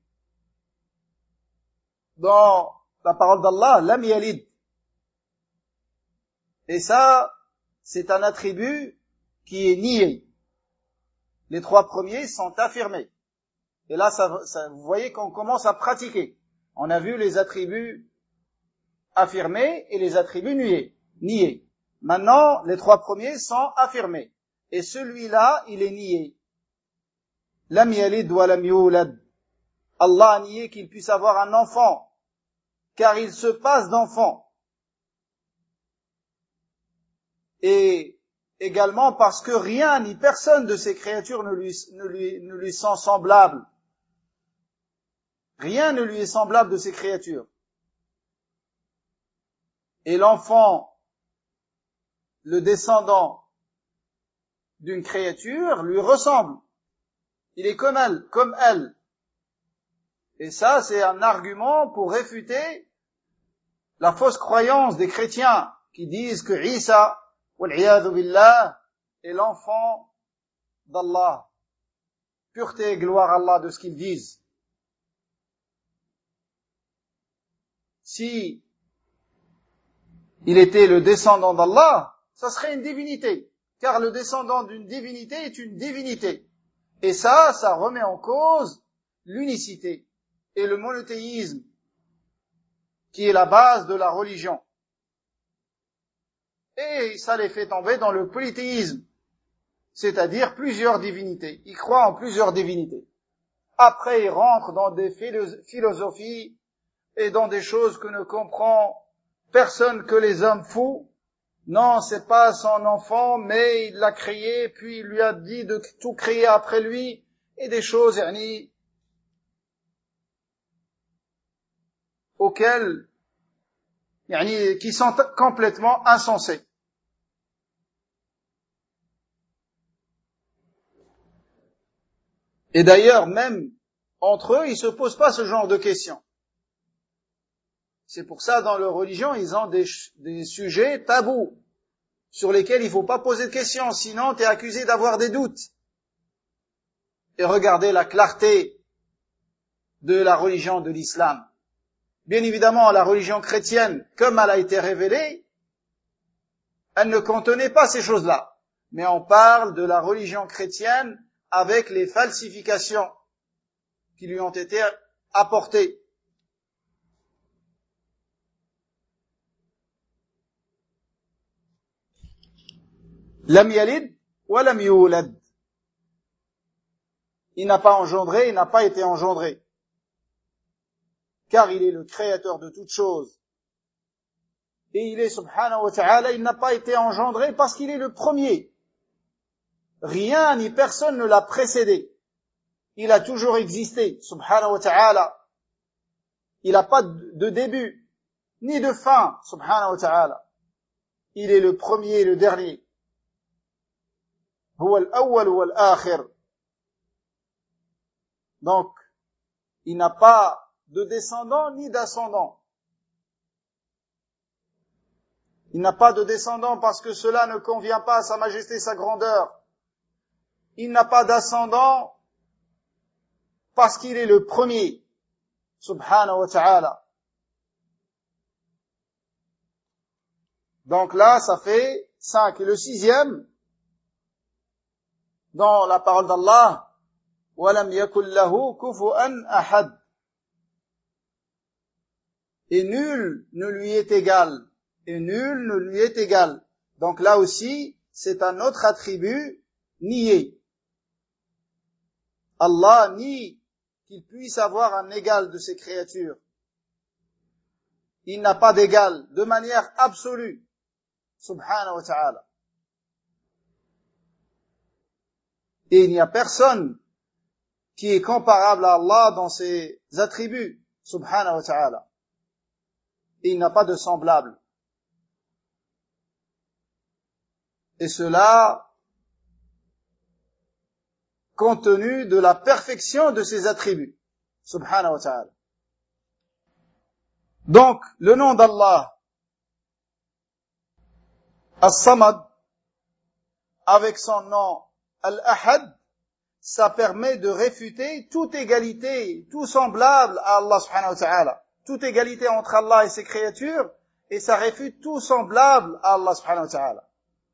S1: dans la parole d'Allah, lam yalid. Et ça, c'est un attribut qui est nié. Les trois premiers sont affirmés. Et là, ça, ça, vous voyez qu'on commence à pratiquer. On a vu les attributs affirmés et les attributs niés. niés. Maintenant, les trois premiers sont affirmés. Et celui-là, il est nié. Lam yalid wa lam yulad. Allah a nié qu'il puisse avoir un enfant, car il se passe d'enfant. Et également parce que rien ni personne de ces créatures ne lui, ne lui, ne lui sont semblables. Rien ne lui est semblable de ces créatures. Et l'enfant, le descendant d'une créature, lui ressemble. Il est comme elle, comme elle. Et ça, c'est un argument pour réfuter la fausse croyance des chrétiens qui disent que Isa, wal-'iyadhu billah, est l'enfant d'Allah. Pureté et gloire à Allah de ce qu'ils disent. Si il était le descendant d'Allah, ça serait une divinité. Car le descendant d'une divinité est une divinité. Et ça, ça remet en cause l'unicité et le monothéisme, qui est la base de la religion. Et ça les fait tomber dans le polythéisme, c'est-à-dire plusieurs divinités. Ils croient en plusieurs divinités. Après, ils rentrent dans des philosophies et dans des choses que ne comprend personne que les hommes fous. Non, c'est pas son enfant, mais il l'a créé, puis il lui a dit de tout créer après lui, et des choses, yani, auxquelles, yani, qui sont complètement insensées. Et d'ailleurs, même entre eux, ils se posent pas ce genre de questions. C'est pour ça, dans leur religion, ils ont des, des sujets tabous, sur lesquels il faut pas poser de questions, sinon tu es accusé d'avoir des doutes. Et regardez la clarté de la religion de l'islam. Bien évidemment, la religion chrétienne, comme elle a été révélée, elle ne contenait pas ces choses-là. Mais on parle de la religion chrétienne avec les falsifications qui lui ont été apportées. Lam yalid wa lam yulad. Il n'a pas engendré, il n'a pas été engendré. Car il est le créateur de toutes choses. Et il est, subhanahu wa ta'ala, il n'a pas été engendré parce qu'il est le premier. Rien ni personne ne l'a précédé. Il a toujours existé, subhanahu wa ta'ala. Il n'a pas de début, ni de fin, subhanahu wa ta'ala. Il est le premier et le dernier. Huwa al-awwal wa al-akhir. Donc, il n'a pas de descendant ni d'ascendant. Il n'a pas de descendant parce que cela ne convient pas à sa majesté, sa grandeur. Il n'a pas d'ascendant parce qu'il est le premier, subhanahu wa ta'ala. Donc là, ça fait cinq. Et le sixième, dans la parole d'Allah, وَلَمْ يَكُنْ لَهُ كُفُوًا أَحَدٌ. Et nul ne lui est égal. Et nul ne lui est égal. Donc là aussi, c'est un autre attribut nié. Allah nie qu'il puisse avoir un égal de ses créatures. Il n'a pas d'égal de manière absolue, subhanahu wa ta'ala. Et il n'y a personne qui est comparable à Allah dans ses attributs, subhanahu wa ta'ala. Et il n'a pas de semblable. Et cela, compte tenu de la perfection de ses attributs, subhanahu wa ta'ala. Donc, le nom d'Allah, As-Samad, avec son nom Al-Ahad, ça permet de réfuter toute égalité, tout semblable à Allah subhanahu wa ta'ala. Toute égalité entre Allah et ses créatures, et ça réfute tout semblable à Allah subhanahu wa ta'ala.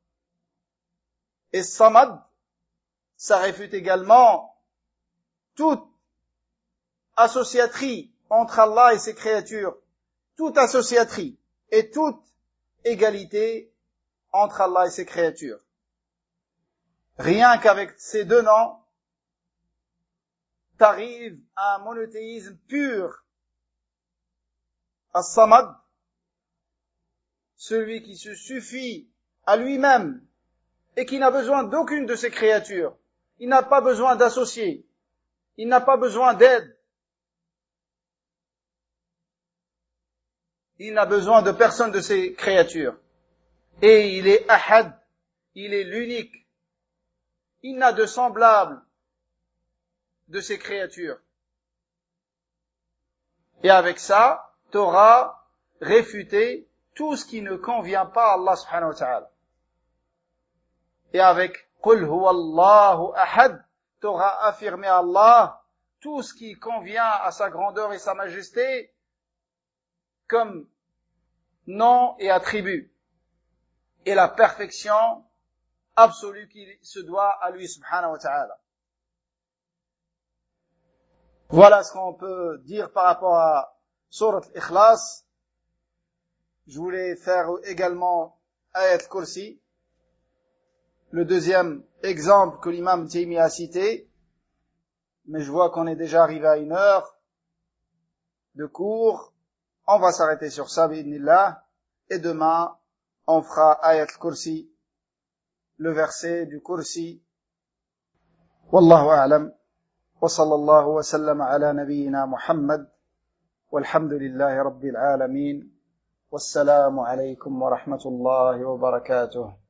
S1: Et Samad, ça réfute également toute associaterie entre Allah et ses créatures, toute associaterie et toute égalité entre Allah et ses créatures. Rien qu'avec ces deux noms, t'arrives à un monothéisme pur. As-Samad, celui qui se suffit à lui-même et qui n'a besoin d'aucune de ses créatures. Il n'a pas besoin d'associer. Il n'a pas besoin d'aide. Il n'a besoin de personne de ses créatures. Et il est ahad, il est l'unique. Il n'a de semblable de ses créatures. Et avec ça, t'auras réfuté tout ce qui ne convient pas à Allah subhanahu wa ta'ala. Et avec Qul huwa Allahu ahad, t'auras affirmé à Allah tout ce qui convient à sa grandeur et sa majesté comme nom et attribut, et la perfection absolue qui se doit à lui subhanahu wa ta'ala. Voilà ce qu'on peut dire par rapport à Surat al-Ikhlas. Je voulais faire également Ayat al-Kursi, le deuxième exemple que l'imam Taymi a cité, mais je vois qu'on est déjà arrivé à une heure de cours. On va s'arrêter sur ça, bi'idhnillah, et demain, on fera Ayat al-Kursi, le verset du Kursi. Wallahu a'lam, wa sallallahu wa sallam ala nabiyyina Muhammad, walhamdulillahi rabbil alamin, wassalamu alaykum wa rahmatullahi wa barakatuh.